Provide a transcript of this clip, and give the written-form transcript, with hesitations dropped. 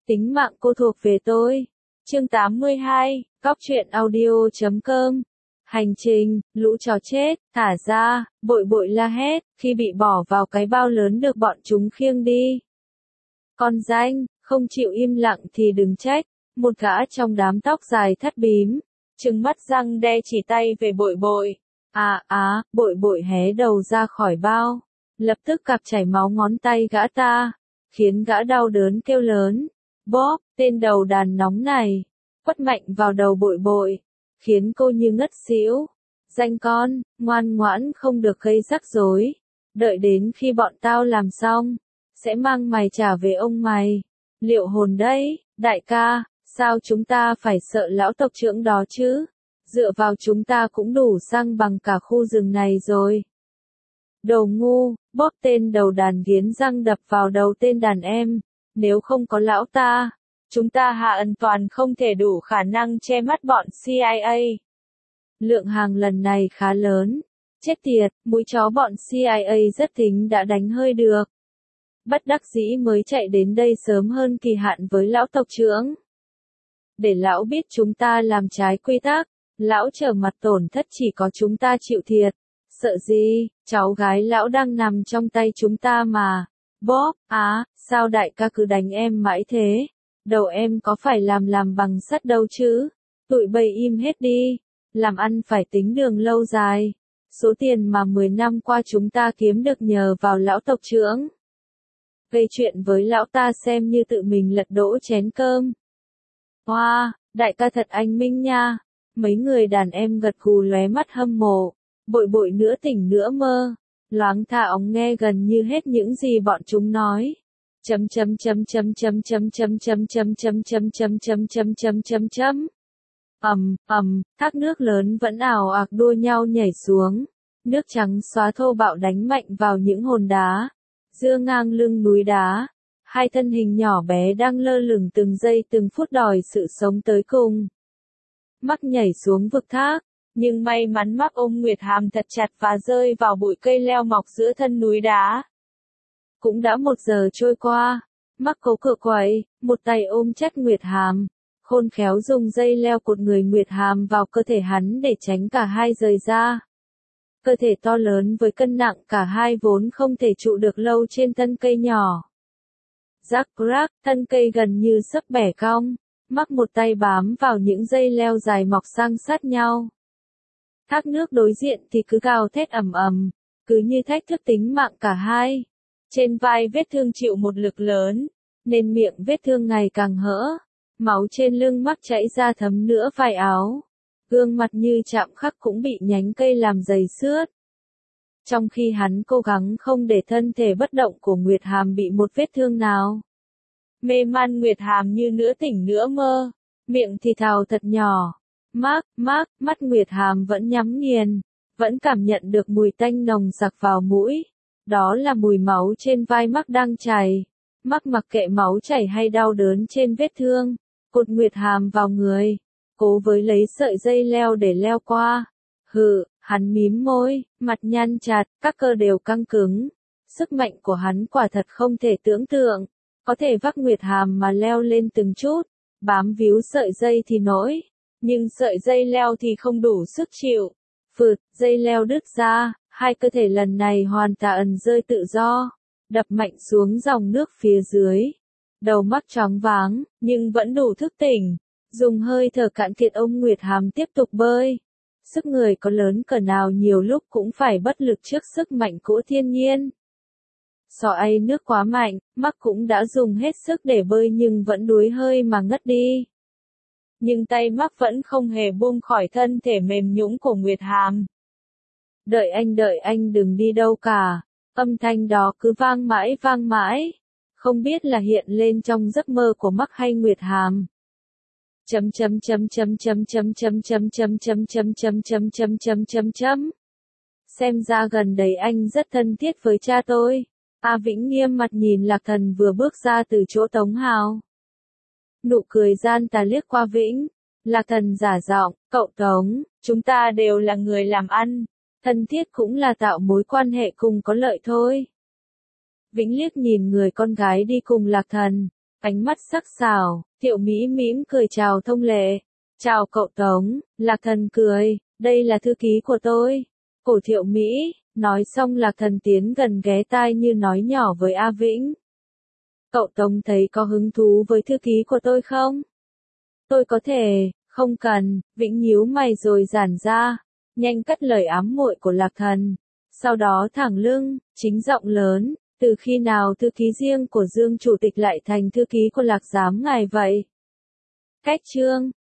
Tính mạng cô thuộc về tôi. Chương 82, Cóc truyện audio.com. Hành trình, lũ chó chết, thả ra, bội bội la hét, khi bị bỏ vào cái bao lớn được bọn chúng khiêng đi. Con danh, không chịu im lặng thì đừng trách, một gã trong đám tóc dài thắt bím, trừng mắt răng đe chỉ tay về bội bội. Bội bội hé đầu ra khỏi bao, lập tức cặp chảy máu ngón tay gã ta, khiến gã đau đớn kêu lớn. Bóp, tên đầu đàn nóng này, quất mạnh vào đầu bội bội, khiến cô như ngất xỉu. Danh con, ngoan ngoãn không được gây rắc rối, đợi đến khi bọn tao làm xong, sẽ mang mày trả về ông mày. Liệu hồn đấy, đại ca, sao chúng ta phải sợ lão tộc trưởng đó chứ? Dựa vào chúng ta cũng đủ xăng bằng cả khu rừng này rồi. Đồ ngu, bóp tên đầu đàn nghiến răng đập vào đầu tên đàn em. Nếu không có lão ta, chúng ta hạ ân toàn không thể đủ khả năng che mắt bọn CIA. Lượng hàng lần này khá lớn. Chết tiệt, mũi chó bọn CIA rất thính đã đánh hơi được. Bất đắc dĩ mới chạy đến đây sớm hơn kỳ hạn với lão tộc trưởng. Để lão biết chúng ta làm trái quy tắc, lão trở mặt tổn thất chỉ có chúng ta chịu thiệt. Sợ gì, cháu gái lão đang nằm trong tay chúng ta mà. Bóp, sao đại ca cứ đánh em mãi thế? Đầu em có phải làm bằng sắt đâu chứ? Tụi bay im hết đi. Làm ăn phải tính đường lâu dài. Số tiền mà 10 năm qua chúng ta kiếm được nhờ vào lão tộc trưởng. Gây chuyện với lão ta xem như tự mình lật đổ chén cơm. Wow, đại ca thật anh minh nha. Mấy người đàn em gật gù lóe mắt hâm mộ. Bội bội nửa tỉnh nửa mơ. Loáng thả ống nghe gần như hết những gì bọn chúng nói. Thác nước lớn vẫn ào ạt đua nhau nhảy xuống. Nước trắng xóa thô bạo đánh mạnh vào những hòn đá. Dưa ngang lưng núi đá. Hai thân hình nhỏ bé đang lơ lửng từng giây từng phút đòi sự sống tới cùng. Mắc nhảy xuống vực thác. Nhưng may mắn Mắc ôm Nguyệt Hàm thật chặt và rơi vào bụi cây leo mọc giữa thân núi đá. Cũng đã 1 giờ trôi qua, Mắc cố cựa quậy, một tay ôm chặt Nguyệt Hàm, khôn khéo dùng dây leo cột người Nguyệt Hàm vào cơ thể hắn để tránh cả hai rời ra. Cơ thể to lớn với cân nặng cả hai vốn không thể trụ được lâu trên thân cây nhỏ. Rắc rắc, thân cây gần như sắp bẻ cong, Mắc một tay bám vào những dây leo dài mọc sang sát nhau. Thác nước đối diện thì cứ gào thét ầm ầm, cứ như thách thức tính mạng cả hai. Trên vai vết thương chịu một lực lớn, nên miệng vết thương ngày càng hở. Máu trên lưng Mắc chảy ra thấm nửa vai áo. Gương mặt như chạm khắc cũng bị nhánh cây làm dày xước. Trong khi hắn cố gắng không để thân thể bất động của Nguyệt Hàm bị một vết thương nào. Mê man Nguyệt Hàm như nửa tỉnh nửa mơ, miệng thì thào thật nhỏ. Mắt Nguyệt Hàm vẫn nhắm nghiền, vẫn cảm nhận được mùi tanh nồng sặc vào mũi. Đó là mùi máu trên vai Mắc đang chảy. Mắc mặc kệ máu chảy hay đau đớn trên vết thương, cột Nguyệt Hàm vào người, cố với lấy sợi dây leo để leo qua. Hắn mím môi, mặt nhăn chặt, các cơ đều căng cứng. Sức mạnh của hắn quả thật không thể tưởng tượng, có thể vác Nguyệt Hàm mà leo lên từng chút, bám víu sợi dây thì nổi. Nhưng sợi dây leo thì không đủ sức chịu. Dây leo đứt ra, hai cơ thể lần này hoàn toàn rơi tự do, đập mạnh xuống dòng nước phía dưới. Đầu Mắc choáng váng, nhưng vẫn đủ thức tỉnh. Dùng hơi thở cạn kiệt ôm Nguyệt Hàm tiếp tục bơi. Sức người có lớn cỡ nào nhiều lúc cũng phải bất lực trước sức mạnh của thiên nhiên. Sỏi nước quá mạnh, Mắc cũng đã dùng hết sức để bơi nhưng vẫn đuối hơi mà ngất đi. Nhưng tay Mắc vẫn không hề buông khỏi thân thể mềm nhũn của Nguyệt Hàm. Đợi anh đừng đi đâu cả. Âm thanh đó cứ vang mãi, không biết là hiện lên trong giấc mơ của Mắc hay Nguyệt Hàm. Xem ra gần đây anh rất thân thiết với cha tôi. A Vĩnh nghiêm mặt nhìn Lạc Thần vừa bước ra từ chỗ Tống Hào. Nụ cười gian tà liếc qua Vĩnh. Lạc Thần giả giọng, cậu Tống, chúng ta đều là người làm ăn. Thân thiết cũng là tạo mối quan hệ cùng có lợi thôi. Vĩnh liếc nhìn người con gái đi cùng Lạc Thần. Ánh mắt sắc sảo, Thiệu Mỹ mỉm cười chào thông lệ. Chào cậu Tống, Lạc Thần cười, đây là thư ký của tôi. Cổ Thiệu Mỹ, nói xong Lạc Thần tiến gần ghé tai như nói nhỏ với A Vĩnh. Cậu Tống thấy có hứng thú với thư ký của tôi không? Tôi có thể, không cần, Vĩnh nhíu mày rồi giãn ra, nhanh cất lời ám muội của Lạc Thần. Sau đó thẳng lưng, chính giọng lớn, từ khi nào thư ký riêng của Dương Chủ tịch lại thành thư ký của Lạc Giám ngài vậy? Cách chương